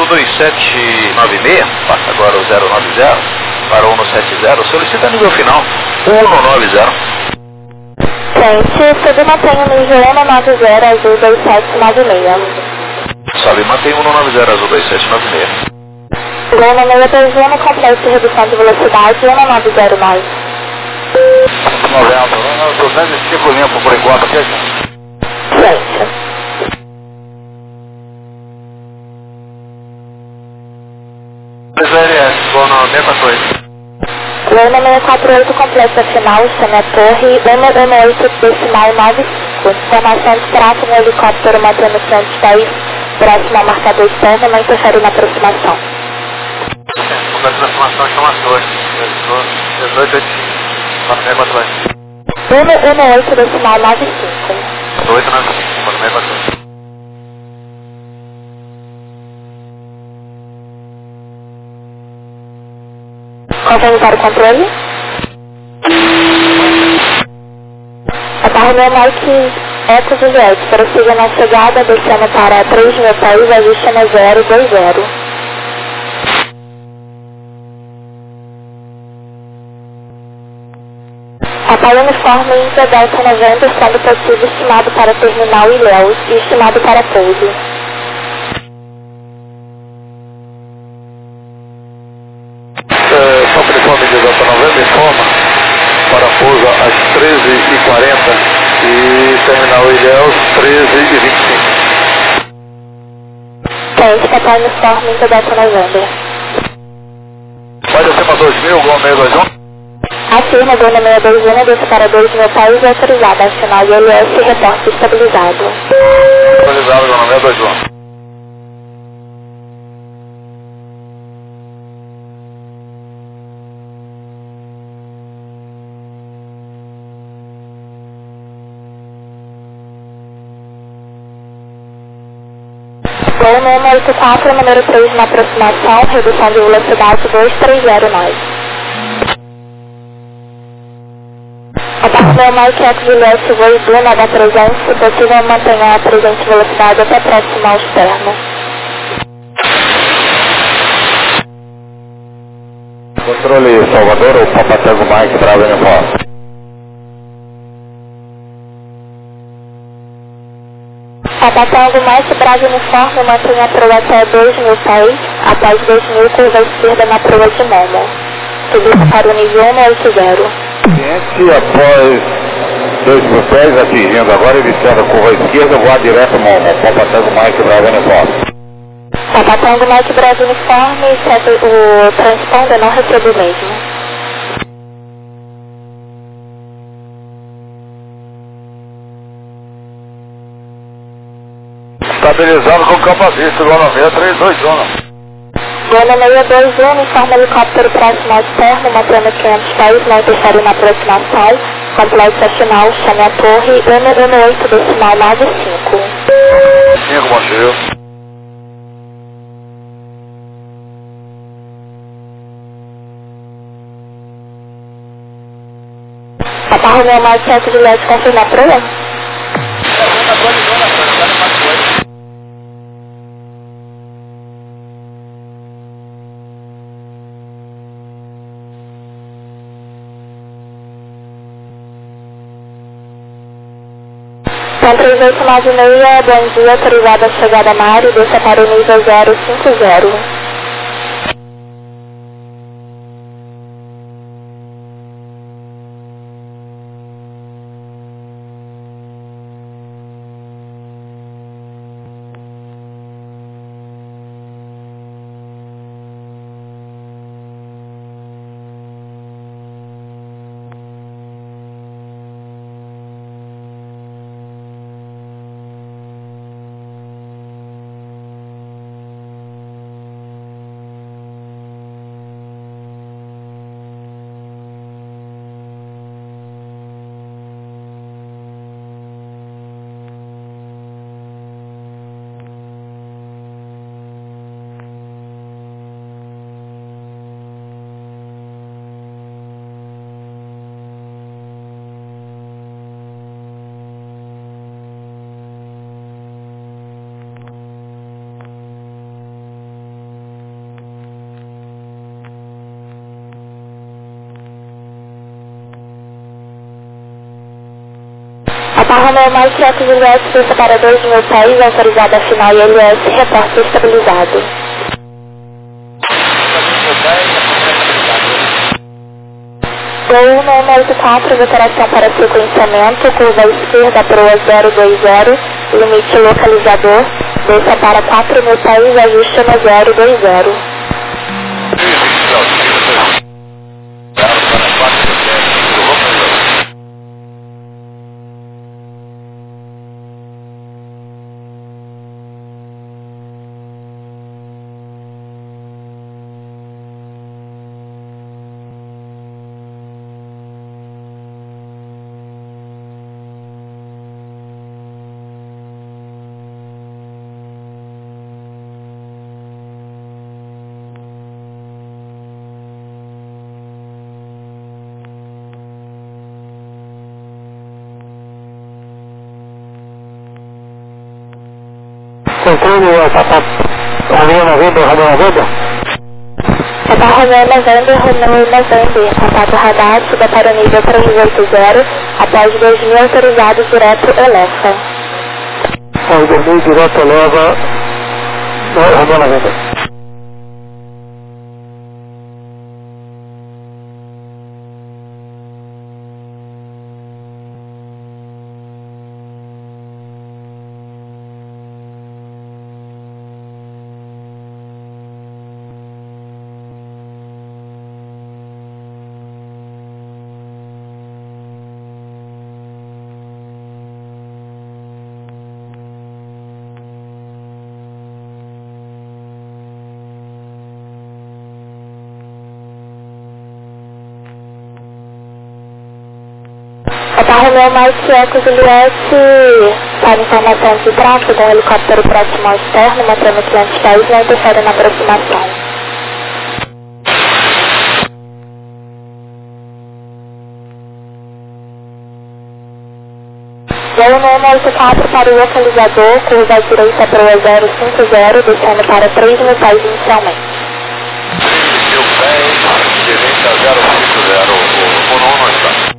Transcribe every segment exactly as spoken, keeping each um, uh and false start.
dois sete nove seis, passa agora o zero nove zero, para o cento e setenta, solicita nível final cento e noventa. Gente, tudo mantém o nível cento e noventa, azul dois sete nove seis. Sobe, mantém cento e noventa, azul dois sete nove seis. Zona meia dois zona completa de redução de velocidade, cento e noventa mais. noventa, duzentos e cinco limpo por enquanto, ok? Gente. L S, zona seiscentos e quarenta e oito. Zona seiscentos e quarenta e oito completa final, chama a torre, cento e noventa e oito decimal noventa e cinco. Informação de tráfego, um helicóptero mantendo quinhentos pés, próximo ao marcador externo, não interfere na aproximação. A aproximação chama a torre, dezoito oitenta e cinco, zona seiscentos e quarenta e oito. cento e noventa e oito decimal noventa e cinco. oito noventa e cinco, zona seiscentos e quarenta e oito. Organizar o controle. Atarre meu Mike Eco Juliette, prossiga na chegada, descendo para três mil pés, ajuste na zero dois zero. Atalho uniforme Índia Delta noventa, sendo possível estimado para terminal Ilhéus e estimado para pouso. Só telefone de Delta noventa, informa para pouso às treze e quarenta e terminal Ilhéus treze e vinte e cinco. Teste, atalho uniforme Índia Delta noventa. Pode acima dois mil, Gol seis dois um. Afirma Gol seis dois um, desce para dois mil pés e autorizada, acionar I L S, reporte estabilizado. Estabilizado, Gol seis dois um. Gol seiscentos e oitenta e quatro, número três na aproximação, redução de velocidade dois três zero nove. Atarre meu Mike Eco Juliette, voo Blue H trezentos, se possível mantenha a presente velocidade até próximo ao externo. Controle Salvador, o Papatango Mike, Bravo Uniforme. Papatango Mike, Bravo Uniforme, mantenha a proa até dois mil pés, após dois mil, curva esquerda na proa de Momo. Subir para o nível cento e oitenta. Cliente após dois mil pés, atingindo agora, iniciando a curva esquerda, voar direto Momo, Papatango Mike, Bravo Uniforme. Papatango Mike, Bravo Uniforme, o transponder não recebeu mesmo. Estabilizado com capacete, Gol seis três dois um. Gol seis dois um, informa helicóptero próximo ao externo, mantendo quinhentos pés, não interfere na aproximação. Complexo final, chame a torre, cento e noventa e oito decimal noventa e cinco. cinco, bom cheio. Atarre meu Mike Eco Juliette, confirma a proa? São três oito nove seis, bom dia, autorizada a chegada na área, desça para o nível zero cinco zero. Papa Romeo Mike Eco Juliette, pista para dois mil pés, autorizada a final I L S, reporte estabilizado. Gol nove oito quatro, declaração para sequenciamento, curva esquerda, proa zero dois zero, limite localizador, desça para quatro mil pés, ajuste no zero dois zero. Controle a Papa Romeo November, Romeo November. Papa Romeo November, Romeo November, contato radar, suba para o nível trezentos e oitenta, após dois mil autorizados direto eleva. Após dois mil direto eleva, Romeo November. Papa Romeo Mike Eco Juliette, para informação de tráfego, um helicóptero próximo ao externo, mostrando quinhentos pés, não interfere na aproximação. Voo nove oito quatro para o localizador, curva à direita proa zero cinco zero, descendo para três mil pés inicialmente. três mil pés, direita zero cinco zero, o nono está.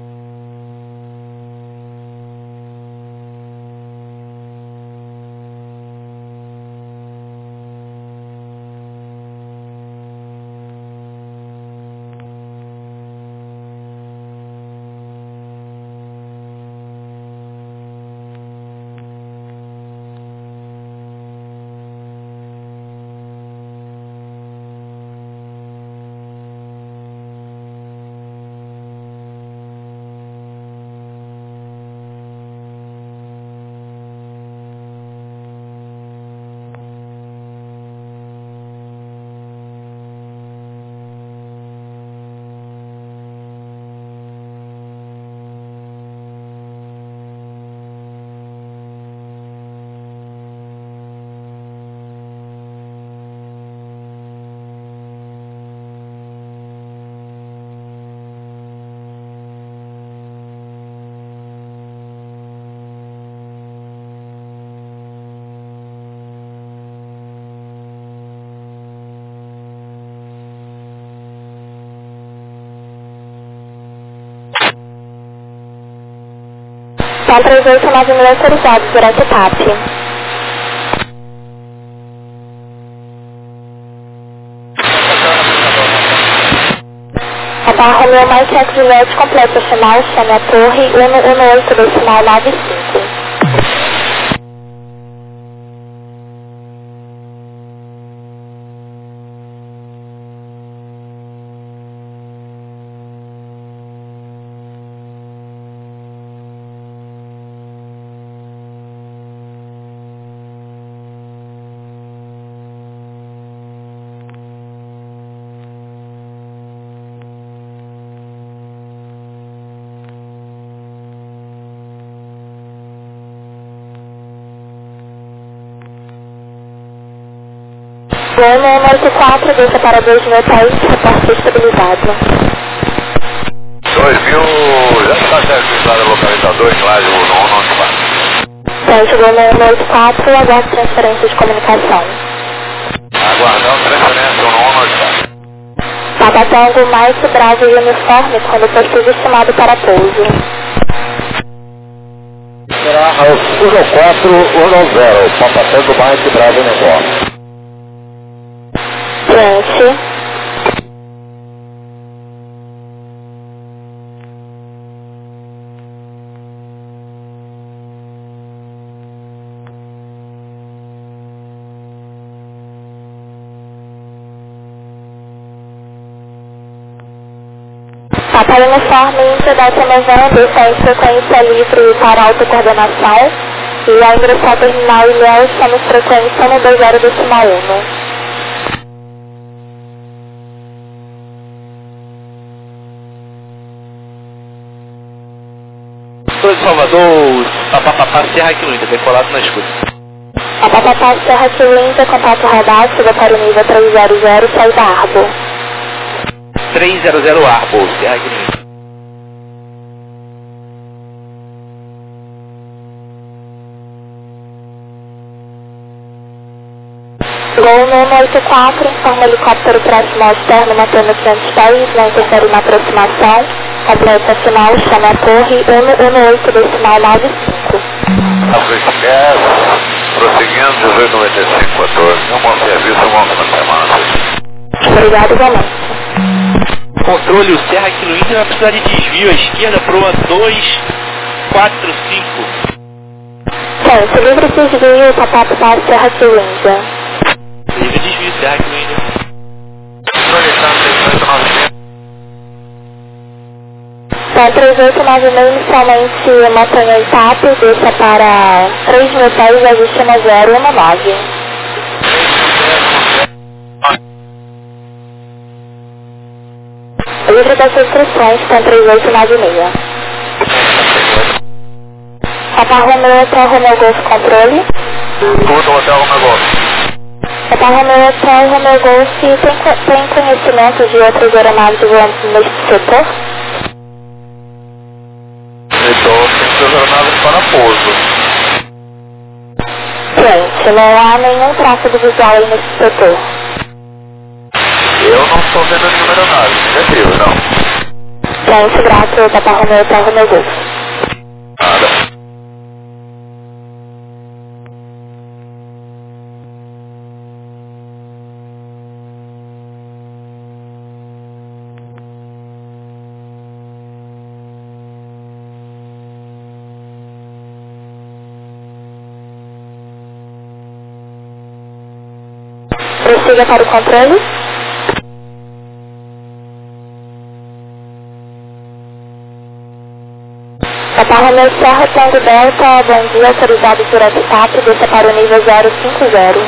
São três oito nove mil autorizados, direto T A P. Papa Romeo Mike Eco Juliette, completa final, chame a torre um um oito, decimal nove cinco. Gol nove oito quatro, deixa para dois mil pés, reporte estabilizado. dois mil, já está certificado o localizador em classe o nono está. Centro Gol nove oito quatro, aguarde transferência de comunicação. Aguardando transferência o nono está. Papa Tango Mike Bravo e uniforme, quando possível estimado para pouso. um quatro um zero, Papa Tango Mike Bravo Negócio. Gente. Para o uniforme Incidente Novembro, está em frequência livre para autocoordenação e ao ingressar ao terminal Ilhéus, estamos frequência no dois zero decimal um. Sou de Salvador, Papapá Serra Quilinda, decolado na escuta. Papapá Serra Quilinda, contato radar, suba para o nível três zero zero, saída Arbor. três zero zero Arbor, Serra Quilinda. Gol número oitenta e quatro, informa helicóptero próximo ao externo, mantendo quinhentos pés, não interfere na aproximação. Completa final, chama a torre, um um oito decimal nove cinco. Africas, prosseguindo, dezoito noventa e cinco, quatorze. Um bom serviço, um bom semana. Obrigado, igualmente. Controle, o Serra Quilinda vai precisar de desvio à esquerda, proa dois quatro cinco. Gente, livre desvio, Papapá Serra Quilinda. Livre desvio, Serra Quilinda. Então, três oito nove seis, inicialmente Montanha Itape, deixa para três mil pés, ajuste na zero um nove. Livre das instruções, com três oito nove seis. Papa Romeo, Hotel Romeo Golf, controle. Tudo, Hotel Romeo Golf. Papa Romeo, Hotel Romeo Golf, tem, tem conhecimento de outras aeronaves voando neste setor? Então, tem que ser aeronaves para pouso. Gente, não há nenhum tráfego visual aí nesse setor. Eu não estou vendo nenhuma aeronave, negativo, não. Gente, grato, Papa Romeo, Hotel Romeo Golf. Nada. Prossiga para o controle. Papa Romeo Serra, Tango Delta, bom dia, autorizado por S T A P, desça para o nível zero cinco zero.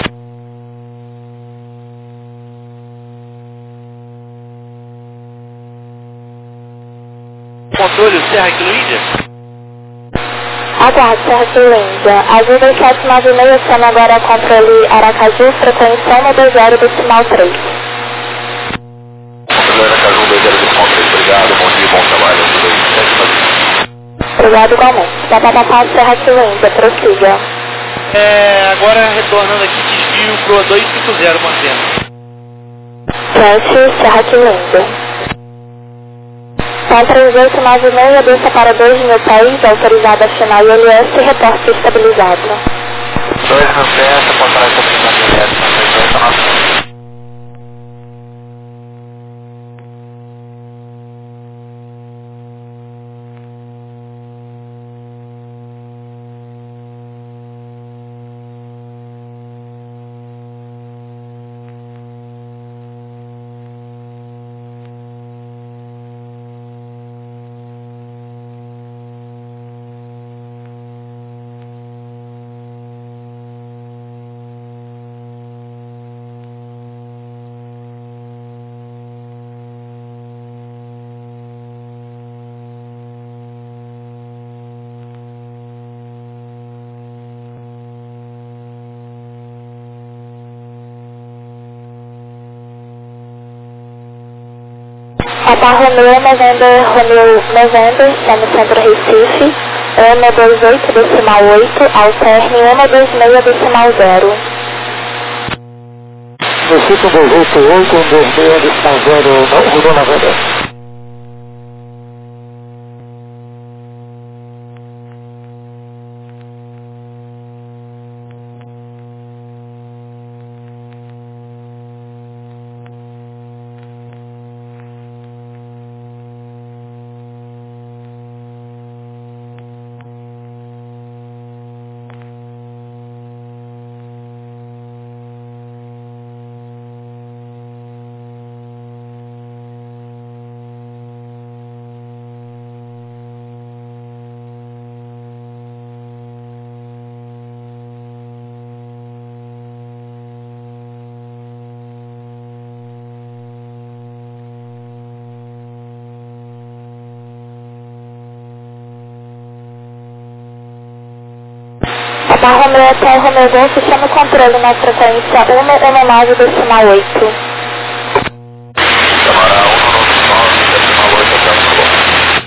Controle, o Serra Quilinda. Aguarde, Serra Quilinda. Ajuda sete nove seis, chama agora controle Aracaju, frequência um dois zero decimal três. Controle Aracaju, dois zero decimal três, obrigado, bom dia, bom trabalho. Obrigado igualmente. Papapá Serra Quilinda, prossiga. É, agora retornando aqui, desvio proa dois cinco zero, mantendo. Gente, Serra Quilinda. Então, três oito nove seis, desça para dois mil pés, autorizada a final I L S, reporte estabilizado. dois mil pés, apontar estabilizado I L S, três oito nove seis. Papa Romeo, November, Romeo, November, chama Centro Recife, um dois oito decimal oito, alterne um dois seis decimal zero. Recife dois oito oito, um dois seis decimal zero, não mudou na verdade. Tá Romeo até Romeo Golf, chama o controle na frequência cento e nove decimal oito. Camará cento e nove decimal oito até o Golf.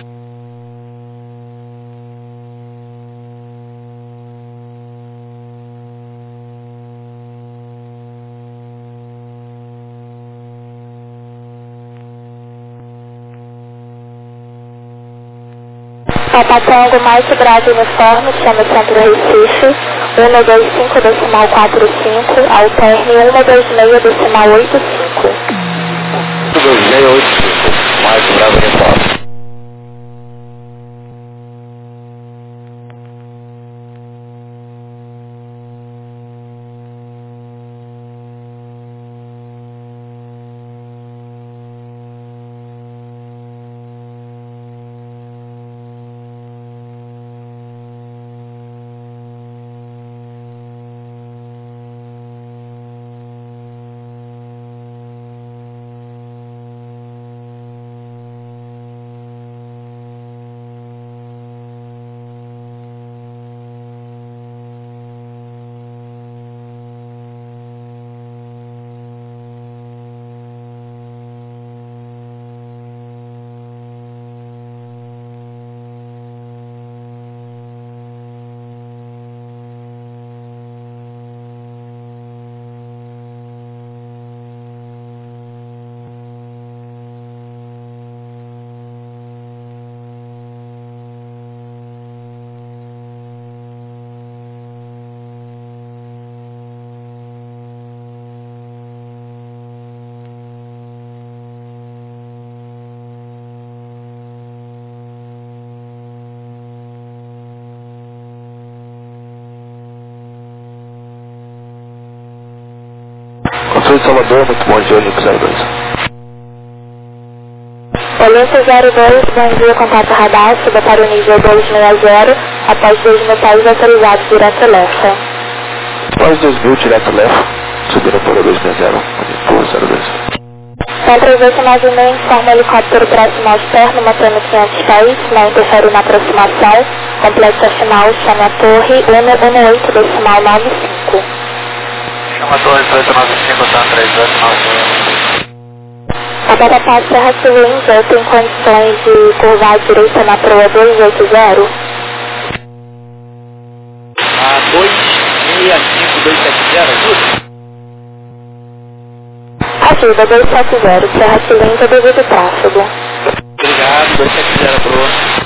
Papa Tango Mike Bravo Uniforme, chama Centro Recife, cento e vinte e cinco decimal quarenta e cinco, alterne cento e vinte e seis decimal oitenta e cinco. cento e vinte e seis oitenta e cinco, Mike Bravo Uniforme. Controle de Salvador, muito bom dia, Olimpo zero dois. Olimpo zero dois, bom dia, contato radar, suba para o nível duzentos e sessenta, após dois mil pés autorizados, direto left. Após dois mil, direto left, subindo para o duzentos e sessenta, Olimpo zero dois. Centro oito nove seis, informa helicóptero próximo ao externo, mantendo quinhentos pés, não interfere na aproximação, complexo final, chame a torre, cento e dezoito decimal noventa e cinco. Chama a torre dezoito noventa e cinco, tá três oito nove cinco. A Bata Paz Serra Cilindra tem condições de curvar à direita na proa duzentos e oitenta? A dois seis cinco dois sete zero, ajuda? Ajuda, duzentos e setenta, Serra Cilindra devido tráfego. Obrigado, dois sete zero, proa.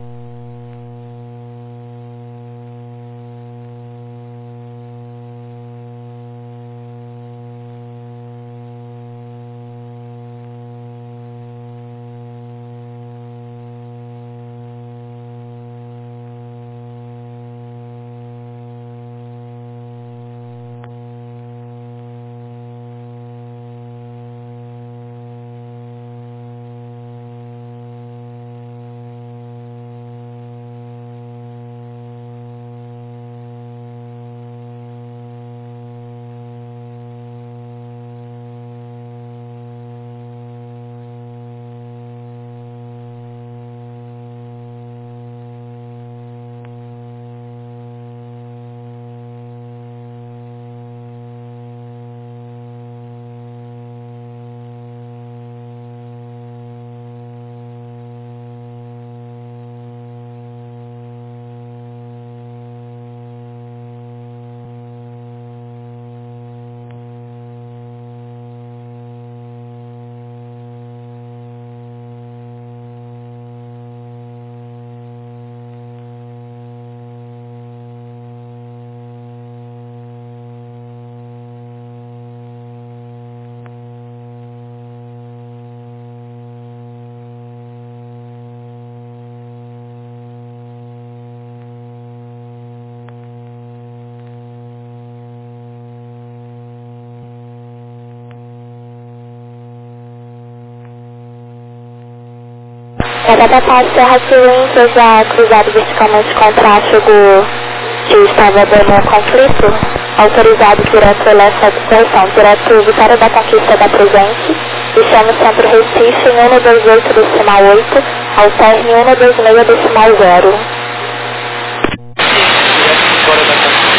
A Bata Paz Serra Cilindra já cruzado verticalmente com o tráfego que estava dando conflito, autorizado direto leste à disposição, direto Vitória da Conquista da Presente, e chama o Centro Recife em cento e vinte e oito decimal oito, alterne cento e vinte e seis decimal zero. Direto Vitória da Conquista.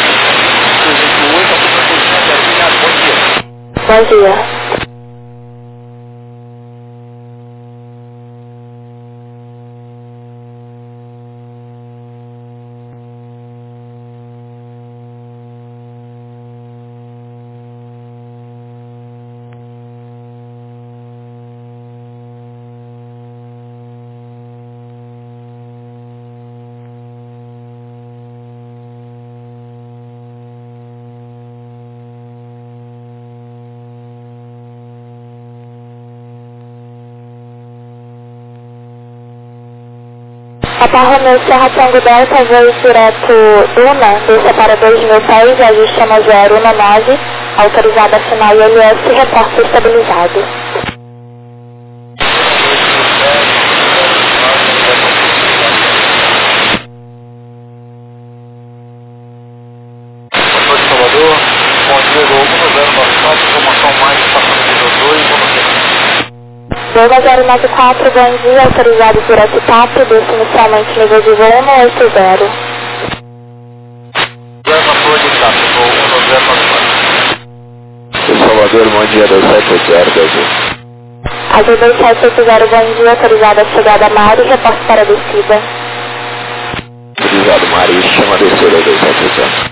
Bom dia. Papa Romeu Serra Tango Delta, voo direto Duna, desça para dois mil pés, ajuste a zero um nove, autorizada final I L S, reporte estabilizado. Motor de Salvador, bom dia, gol um zero nove quatro, informação mais, estação nível dois, vamos ver. dois zero nove quatro, bom dia, autorizado direto T A P, desça inicialmente nível de voo um oito zero. Motor de T A P, gol um zero nove quatro. Salvador, bom dia, dois sete oito zero, Brasil. Azul dois sete oito zero, bom dia, autorizada a chegada a Mari, reporte para a descida. Autorizado, Mari, chama a descida dois sete oito zero.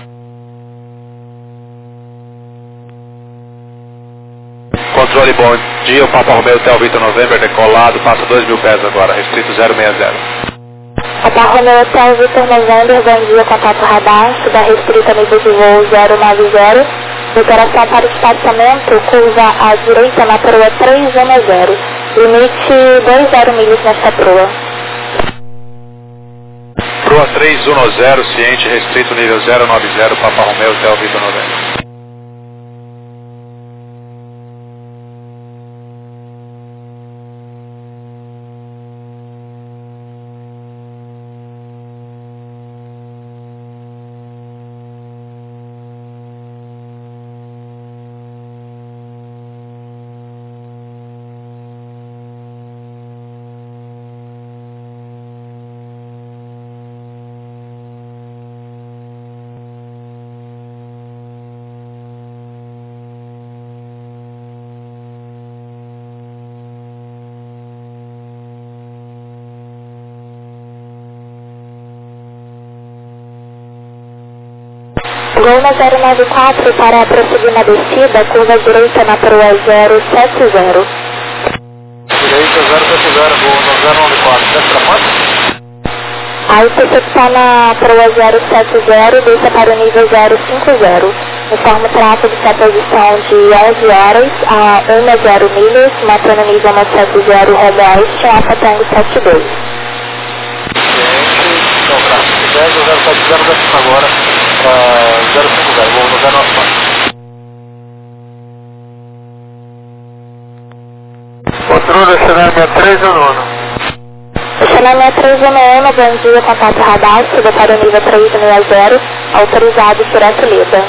Controle, bom dia, o Papa Romeu Hotel Victor November, decolado, passa dois mil pés agora, restrito zero seis zero. Papa Romeu Hotel Victor November, bom dia, contato radar, suba restrita nível de voo zero nove zero, operação para estacionamento, curva à direita na proa três um zero, limite dois zero milhas nesta proa. Proa três um zero, ciente, restrito nível zero nove zero, Papa Romeu Hotel Victor November. Gol na zero nove quatro para prosseguir na descida, curva direita na proa zero sete zero. Direita zero sete zero, gol no zero nove quatro, desce para quanto? Aí você está na proa zero sete zero, desça para o nível zero cinco zero. Informa o tráfego de sua posição de onze horas a um zero milhas, mantendo o nível no sete zero rumo oeste, Alfa Tango sete dois. Gente, então, gráfico dez, zero sete zero, desce agora para zero cinco zero, gol no zero nove quatro. Controle, estacionamento três um um. Estacionamento três um um, bom dia, contato radar, suba para o nível três um zero, autorizado direto Leda.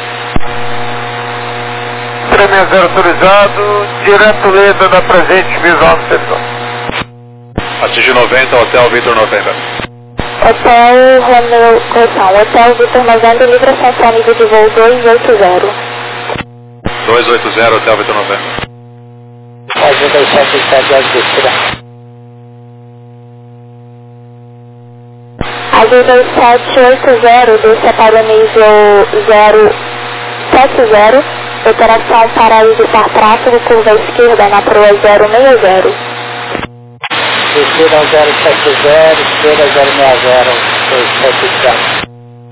três seis zero autorizado, direto Leda da presente, visual no setor. Atinge noventa, Hotel Victor November. Hotel Romeu, correção, Hotel Victor November, livre ascensão nível de voo dois oito zero. dois oito zero, Hotel Victor November. Azul dois sete oito zero, descida. Azul dois sete oito zero, desça para o nível zero sete zero, operação para evitar tráfego, curva esquerda na proa zero seis zero. Descida zero sete zero, esquerda zero seis zero, dois sete zero.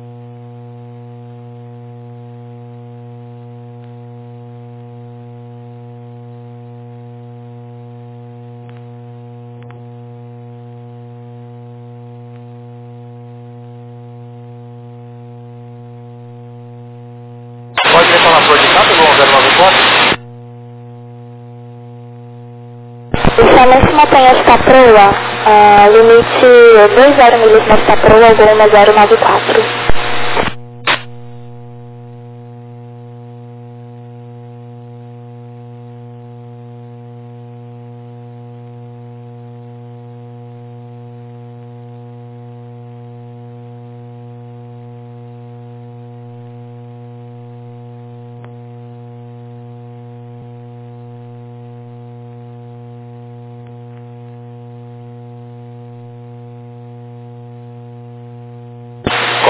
Pode reclamação de câmbio, gol zero nove quatro. Inicialmente mantém esta proa, uh, limite dois zero milhas nesta proa, gol zero nove quatro.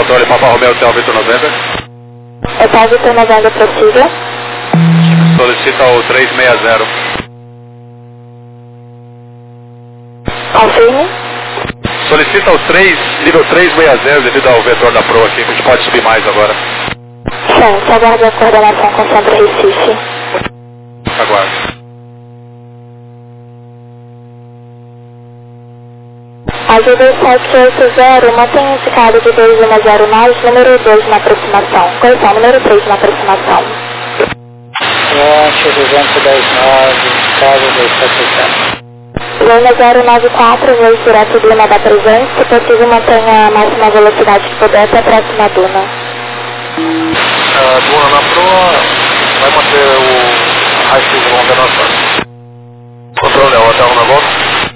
Controle Papa Romeo, Hotel Vitor noventa. Hotel Vitor noventa, prossiga. Solicita o três seis zero. Confirme. Solicita o três, nível três seis zero devido ao vetor da proa aqui, a gente pode subir mais agora. Sim, aguarde a coordenação com Centro Recife. Aguarde. Azul dois sete oito zero, mantenha indicado de dois um zero mais, número dois na aproximação. Correção, número três na aproximação. Launch duzentos e dez nove, casa dois sete zero. Lima zero nove quatro, voo direto de Lima da Presença, se possível mantenha a máxima velocidade que puder até a próxima duna. Uh, duna na proa, vai manter o raio-x de ordenação. Controle, hotel na volta.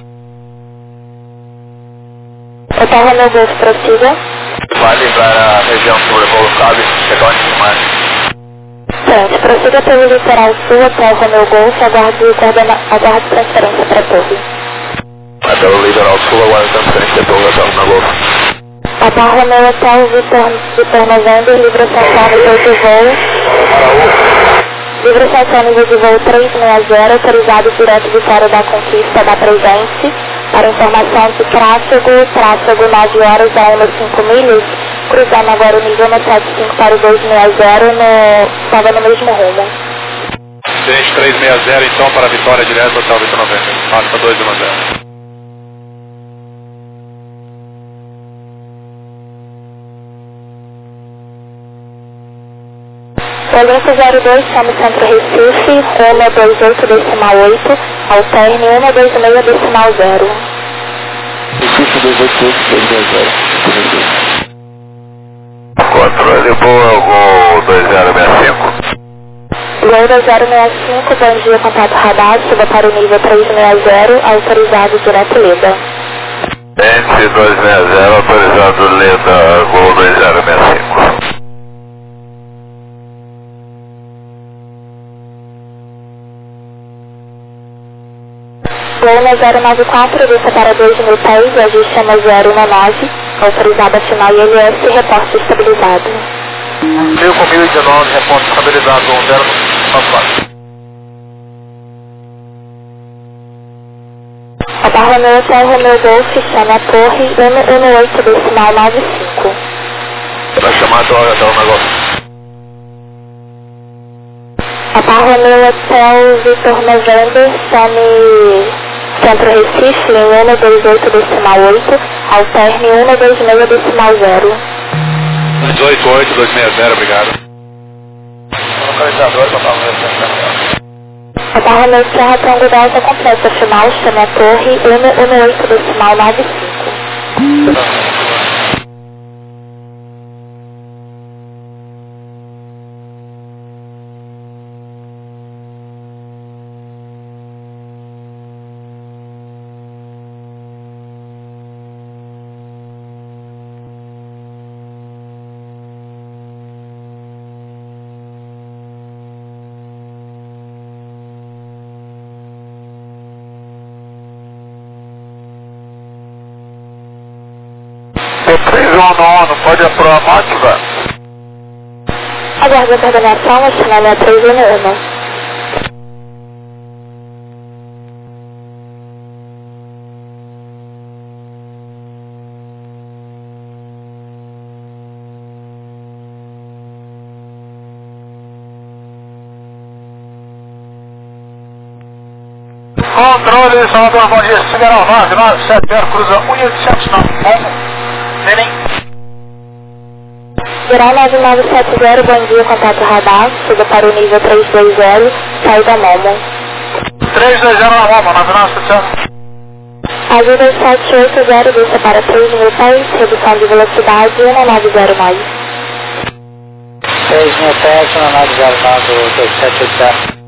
Hotel Romeo Golf, prossiga. Vai livrar a região sobrevoo cabe, retorne de mais. Gente, prossiga pelo litoral sul, Hotel Romeo Golf, aguarde, coordena, aguarde transferência para a torre. Até o litoral sul, aguarde transferência para o Hotel Romeo Golf. Hotel Romeo Hotel Vitor, Vitor noventa, livre estação nível de voo. Livre estação nível de voo três seis zero, autorizado direto de fora da conquista da Presente. Para informação de tráfego, tráfego nove horas a um cinco milhas, cruzando agora o nível no setenta e cinco para o dois seis zero, no, estava no mesmo rumo. Gente três seis zero então para a Vitória direto, Hotel Vitor noventa, passa dois um zero. Olimpo zero dois, chama Centro Recife, Roma dois oito decimal oito, alterne um dois seis decimal zero. Recife dois oito oito, dois seis zero. Controle Boa, Gol dois zero seis cinco. Gol dois zero seis cinco, bom dia, contato radar, suba para o nível três seis zero, autorizado direto Leda. Ente dois seis zero, autorizado Leda, Gol dois zero seis cinco. Gol zero nove quatro, vista para dois mil pés, ajuste chama zero um nove, autorizada final I L S, reporte estabilizado. mil com mil e dezenove, reporte estabilizado, Gol zero nove quatro. Hotel Romeo Hotel Romeo Golf, chama a torre um um oito decimal nove cinco. Vai chamar a torre, até o negócio. Hotel Romeo Hotel Vitor noventa, chame Centro Recife em um dois oito decimal oito, alterne um dois seis decimal zero. dois oito oito, dois seis zero, obrigado. Localizador, Hotel Romeo. Hotel Romeo Serra Tango Delta completa final, chame a torre um um oito decimal nove cinco. três um nono, pode aprovar a máquina? Aguarde a coordenação, a chama é três um um. Controle, Salvador, bom dia. Sideral nove nove sete zero, cruza um oitocentos nove. Como? Neném. Geral nove nove sete zero, bom dia, contato radar, suba para o nível três dois zero, saída Momo. três dois zero na Momo, nove nove sete zero. Azul dois sete oito zero, deixa para três mil pés, redução de velocidade um nove zero mais. três mil pés, um nove zero nove, dois sete oito zero.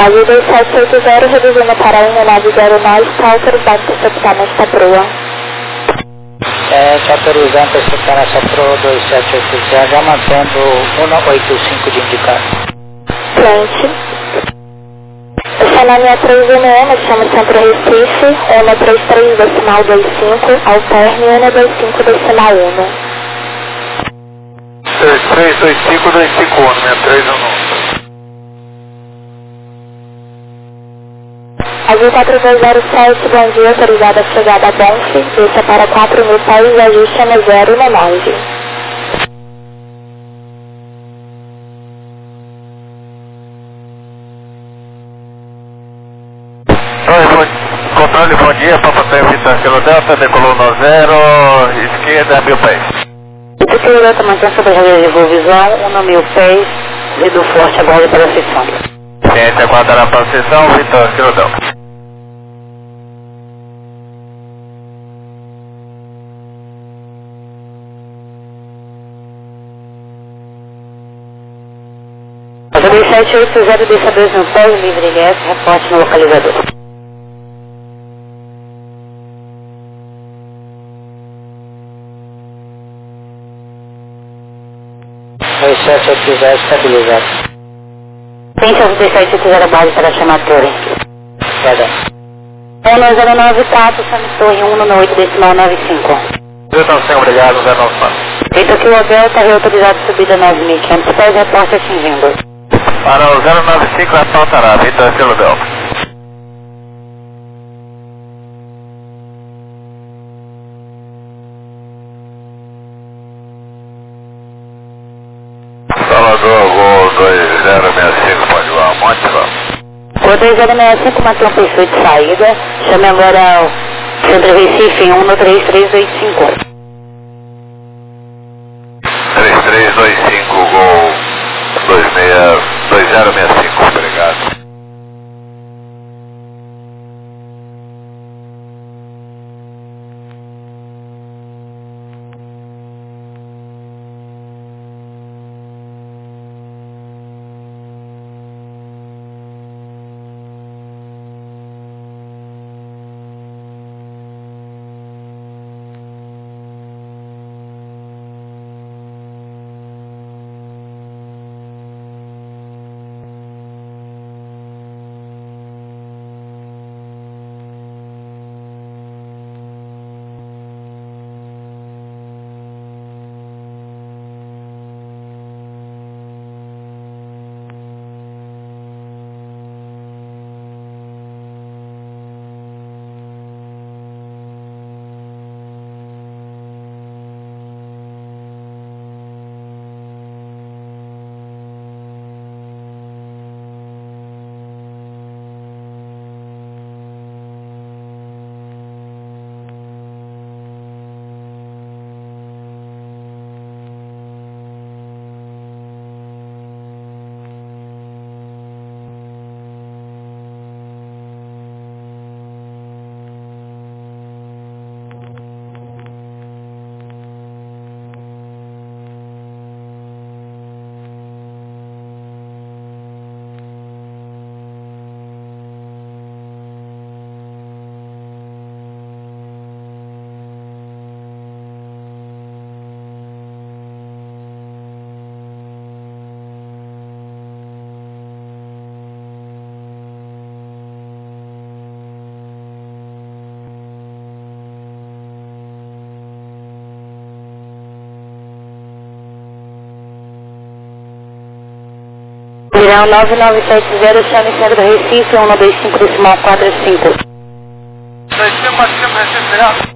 Azul dois sete oito zero, reduzindo para um nove zero nove, está autorizado para interceptar nesta proa. É, está autorizando para interceptar nessa proa dois sete oito zero, já mantendo um oito cinco de indicado. Frente. Essa linha três N M, chama Centro Recife, N trinta e três decimal vinte e cinco, Alterne N vinte e cinco decimal um. três três dois cinco dois cinco um, sessenta e três um. Azul quatro dois zero sete, bom dia, autorizada a chegada a Bonfe, deixa para quatro mil pés, ajuste no zero no nove. Oi, bom, controle, bom dia, Papa Tango Vitor Kilo Delta, decolou no zero, esquerda, mil pés. Vitor Kilo Delta, mantém sobre a rede de revisão, um no mil pés, Vido Forte, agora para a sessão. Ciente, aguardará para a sessão, Vitor Kilo Delta. dois sete oito zero, deixa dois mil pés, livre I S, reporte no localizador. dois sete oito zero, estabilizado. Tente as dois sete oito zero, base para chamar a torre. Perdão. um zero nove quatro, chame torre um no oito decimal nove cinco. Vitor, sim, obrigado, zero nove quatro. Vitor Kilo Delta, reautorizado subida nove mil e quinhentos pés, reporte atingindo. Para o zero nove cinco, assaltará, Vitor Kilo Delta. Salvador, voo dois zero seis cinco, pode voar, monte, vamos. Voo dois zero seis cinco, matou um pessoa de saída, chame agora o Centro Recife um no três três dois cinco. três três dois cinco, gol dois zero seis cinco, obrigado. Virão nove nove sete zero, chame Centro Recife um dois cinco decimal quatro cinco. dois cinco quatro cinco, Recife, obrigado.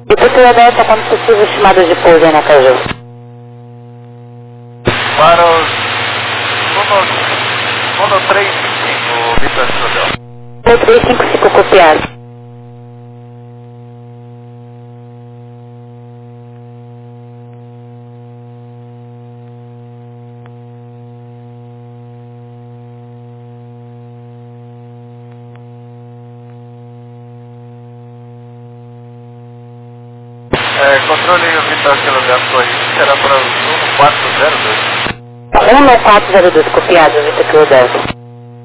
Vitor Delta, quando possível, chamadas de pouso aí na Caju. Para os Mono três cinco cinco, Vitor Delta. Mono três cinco cinco, copiado. É, controle Vitor Delta, corrigir, será para os um quatro zero dois. um quatro zero dois, copiado, Vitor Delta.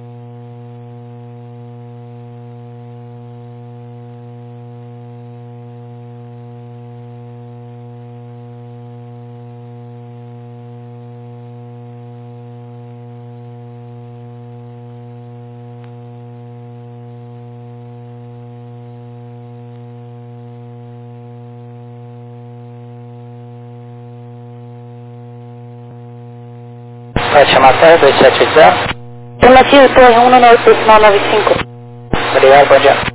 Pode chamar Terra dois sete oito zero. Afirmativo, Torre um nove oito, decimal nove cinco. Obrigado, bom dia.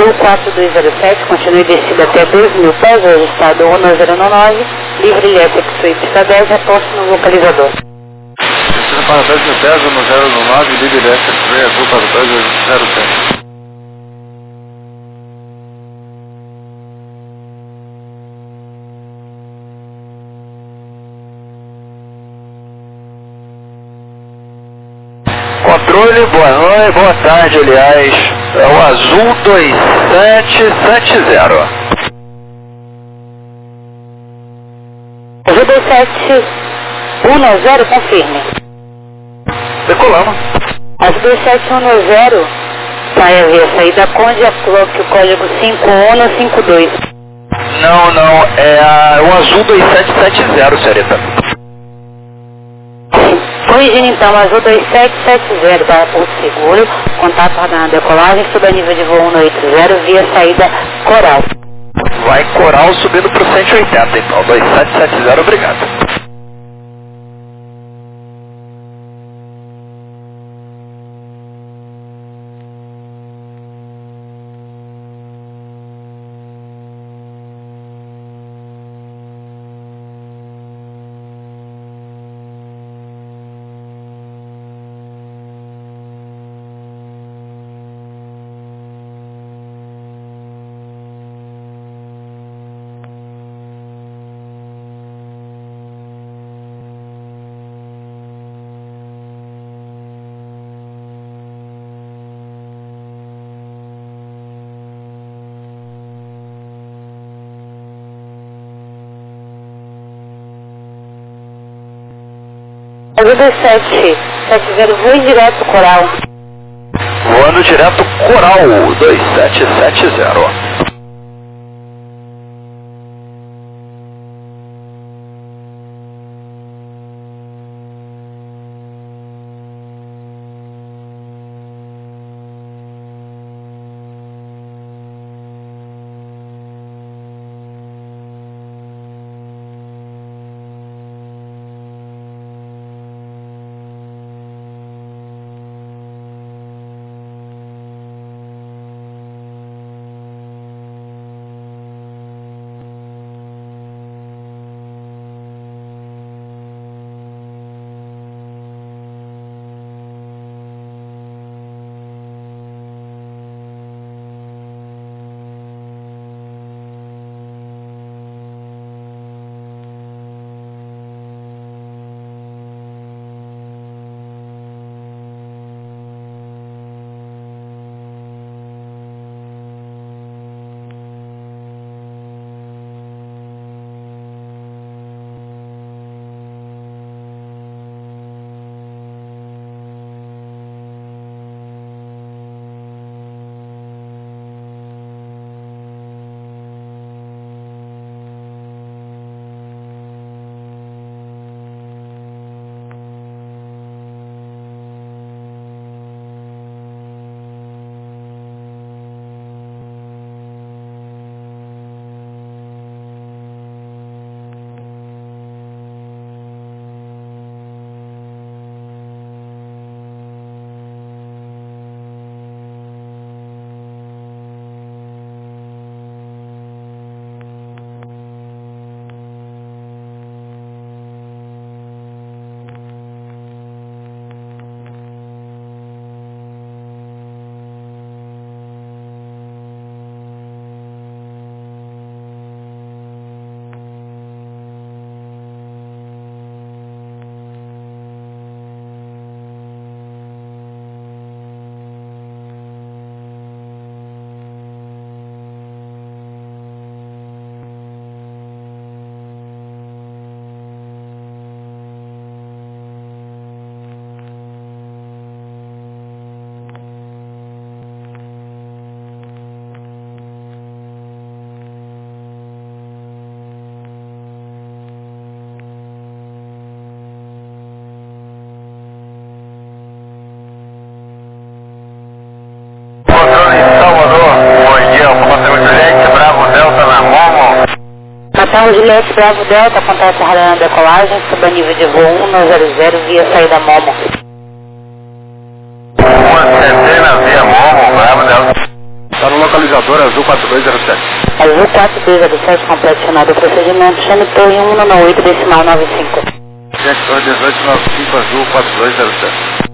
Voo quatro dois zero sete, continue descida até dois mil pés, registrado um zero nove, livre I S X pista dez, reposto no localizador. Descida para dois mil pés, um zero nove, livre I S X azul para dois zero sete. Controle, boa noite, boa tarde, aliás, é o Azul dois sete sete zero. Azul dois sete um zero, confirme. Decolamos. Azul dois sete um zero, saia via saída Conde, coloque o código cinco um cinco dois. Não, não, é a, o Azul dois sete sete zero, senhorita. Corrigindo então, Azul dois sete sete zero para Porto Seguro, contato na decolagem, suba nível de voo cento e oitenta via saída Coral. Vai Coral subindo para o cento e oitenta então, dois sete sete zero, obrigado. Azul dois sete sete zero, voe direto Coral. Voando direto Coral, dois sete sete zero. Natal Juliette Bravo Delta, acontece a decolagem, suba nível de voo cento e via saída Momo. Uma centena via Momo, Bravo Delta. Está no localizador quatro dois zero sete. Azul quatro dois zero sete, completo do procedimento, chame torre um nove oito, decimal nove cinco. Gente, torre dezoito noventa e cinco, azul quatro dois zero sete.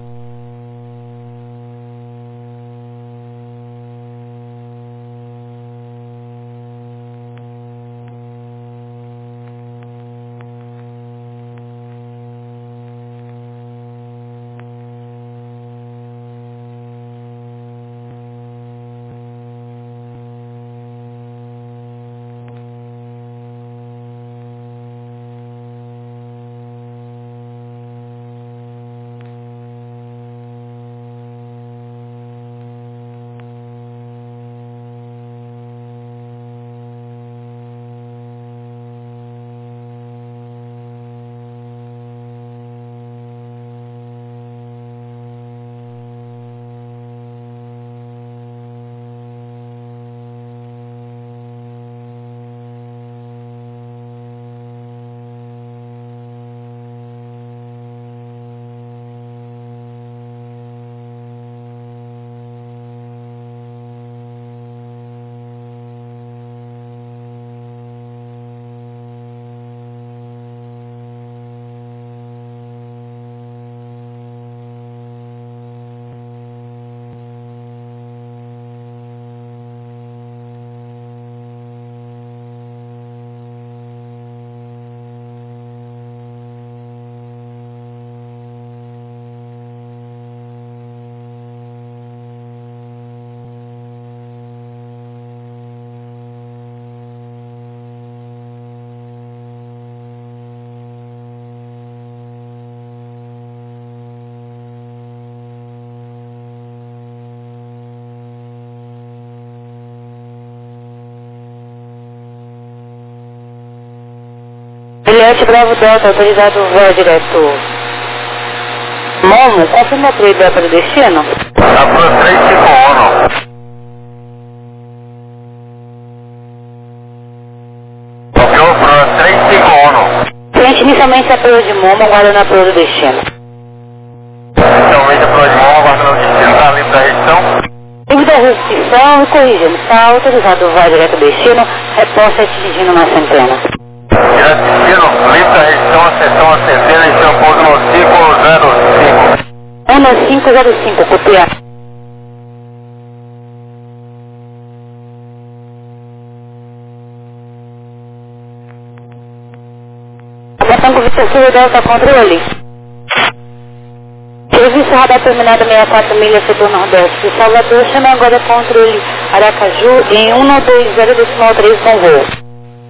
Juliette Bravo Delta, autorizado o voo direto. Momo, confirma o Delta do destino? Tá pro três cinco um. Copiou pro três cinco um. Cliente inicialmente apoio de Momo, aguardando apoio do destino. Inicialmente apoio de Momo, aguardando o destino, tá limpo da região. Devido à restrição e corrigindo, está autorizado o voo direto do destino, reposta dirigindo na centena. Direto destino, limpo da região, seção a centena, em seu pouso no cinco zero cinco. um no cinco zero cinco, copiar. Matango Vitor Sul, Delta Controle. Serviço radar terminado sessenta e quatro milhas, setor nordeste de Salvador, chama agora controle Aracaju em um nove dois zero decimal três com voo.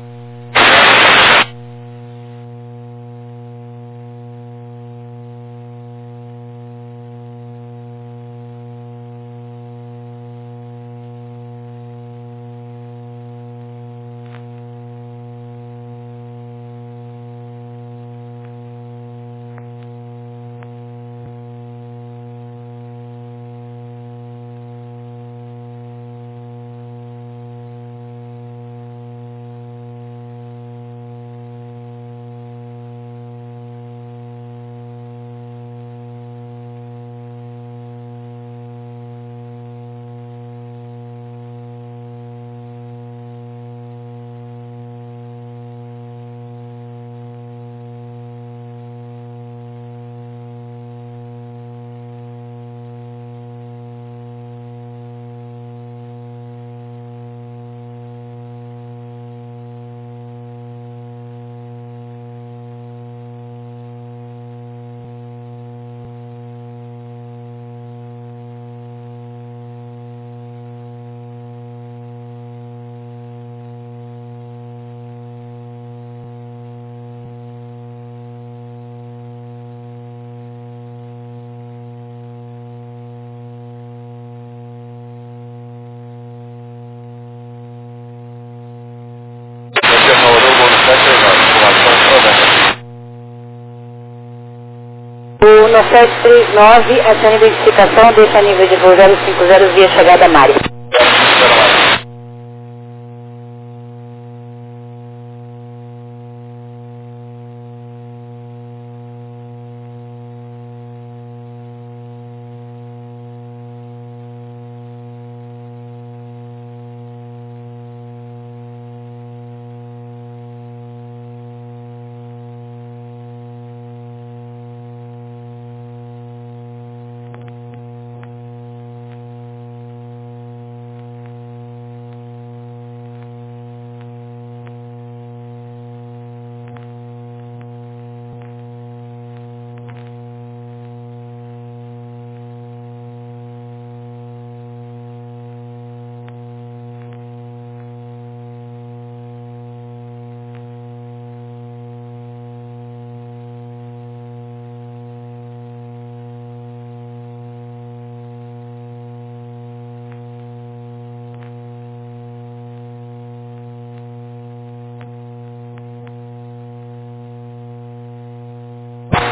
O nove sete três nove, essa identificação deixa nível de voo zero cinco zero via chegada Mari.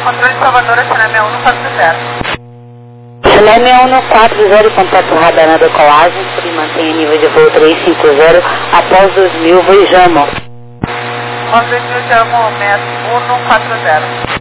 controle de Salvador, Cinema um no quatro zero. Cinema um no quatro zero, contato radar na decolagem, se mantenha nível de voo três cinco zero, após dois mil, Vojamo. Após dois mil, Jamo, metro um no quatro zero.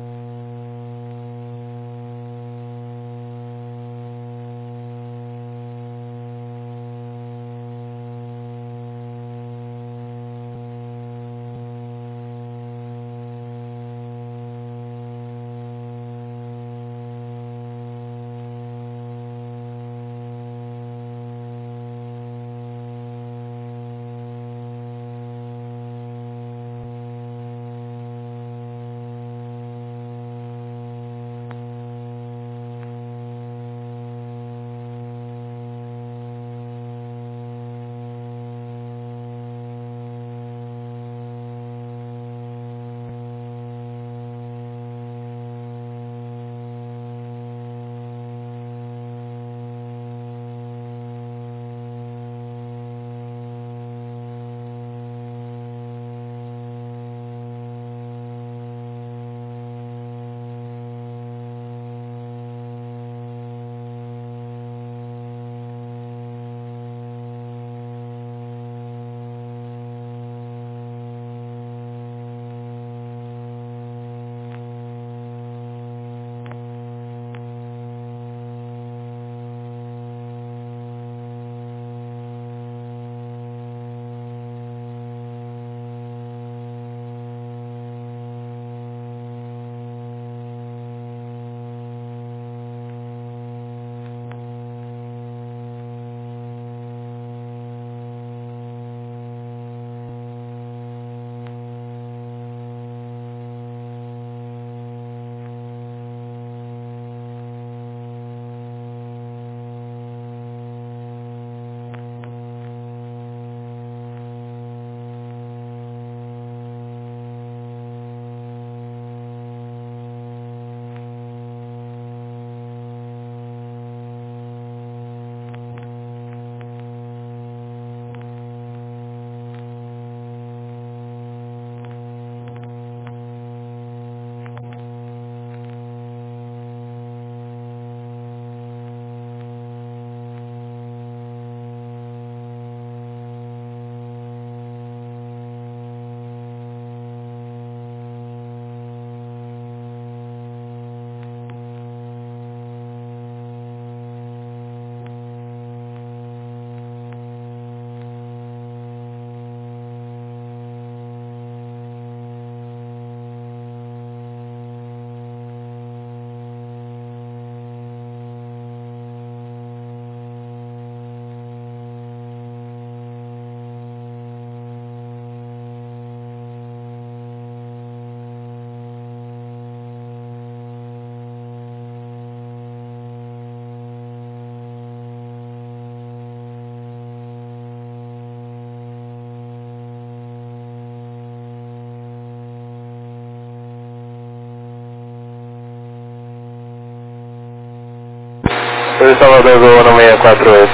Oi, Salvador, Gol no seis quatro oito.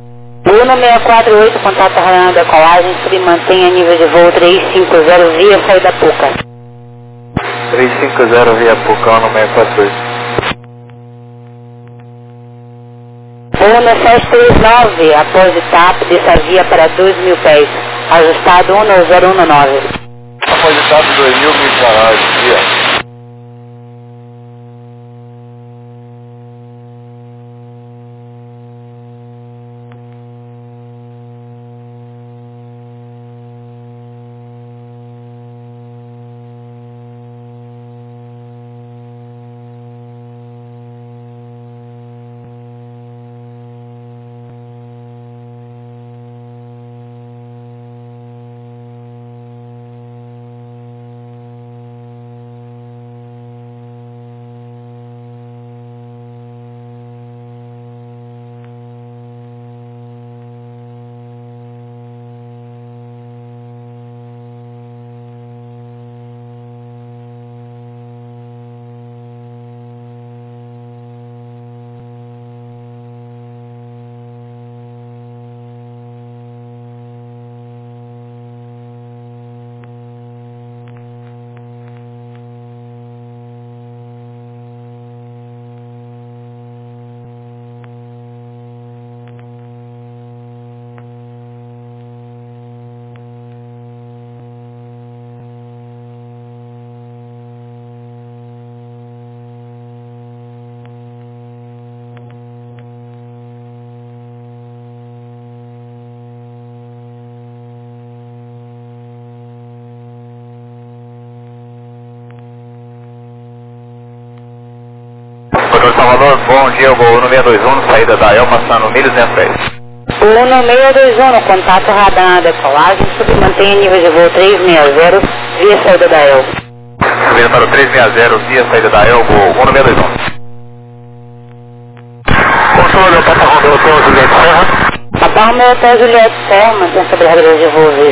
Gol no seis quatro oito, contato radar na decolagem, se mantenha nível de voo três cinco zero via saída Puca. três cinco zero via Pucão no seis quatro oito. Gol no sete três nove, após o T A P, dessa via para dois mil pés, ajustado um zero um nove. Após o T A P dois mil, mil canais, via. Alô, bom dia, voo uno seis dois um, saída da El, passando mil duzentos e dez. uno seis dois um, contato radar na decolagem, submantenha nível de voo trezentos e sessenta, via saída da El. Subindo para o trezentos e sessenta, via saída da El, voo uno seis dois um. Controle, Papa Romeu Hotel Juliette Serra. Papa Romeu Hotel Juliette Serra, mantém sobre a regra de voo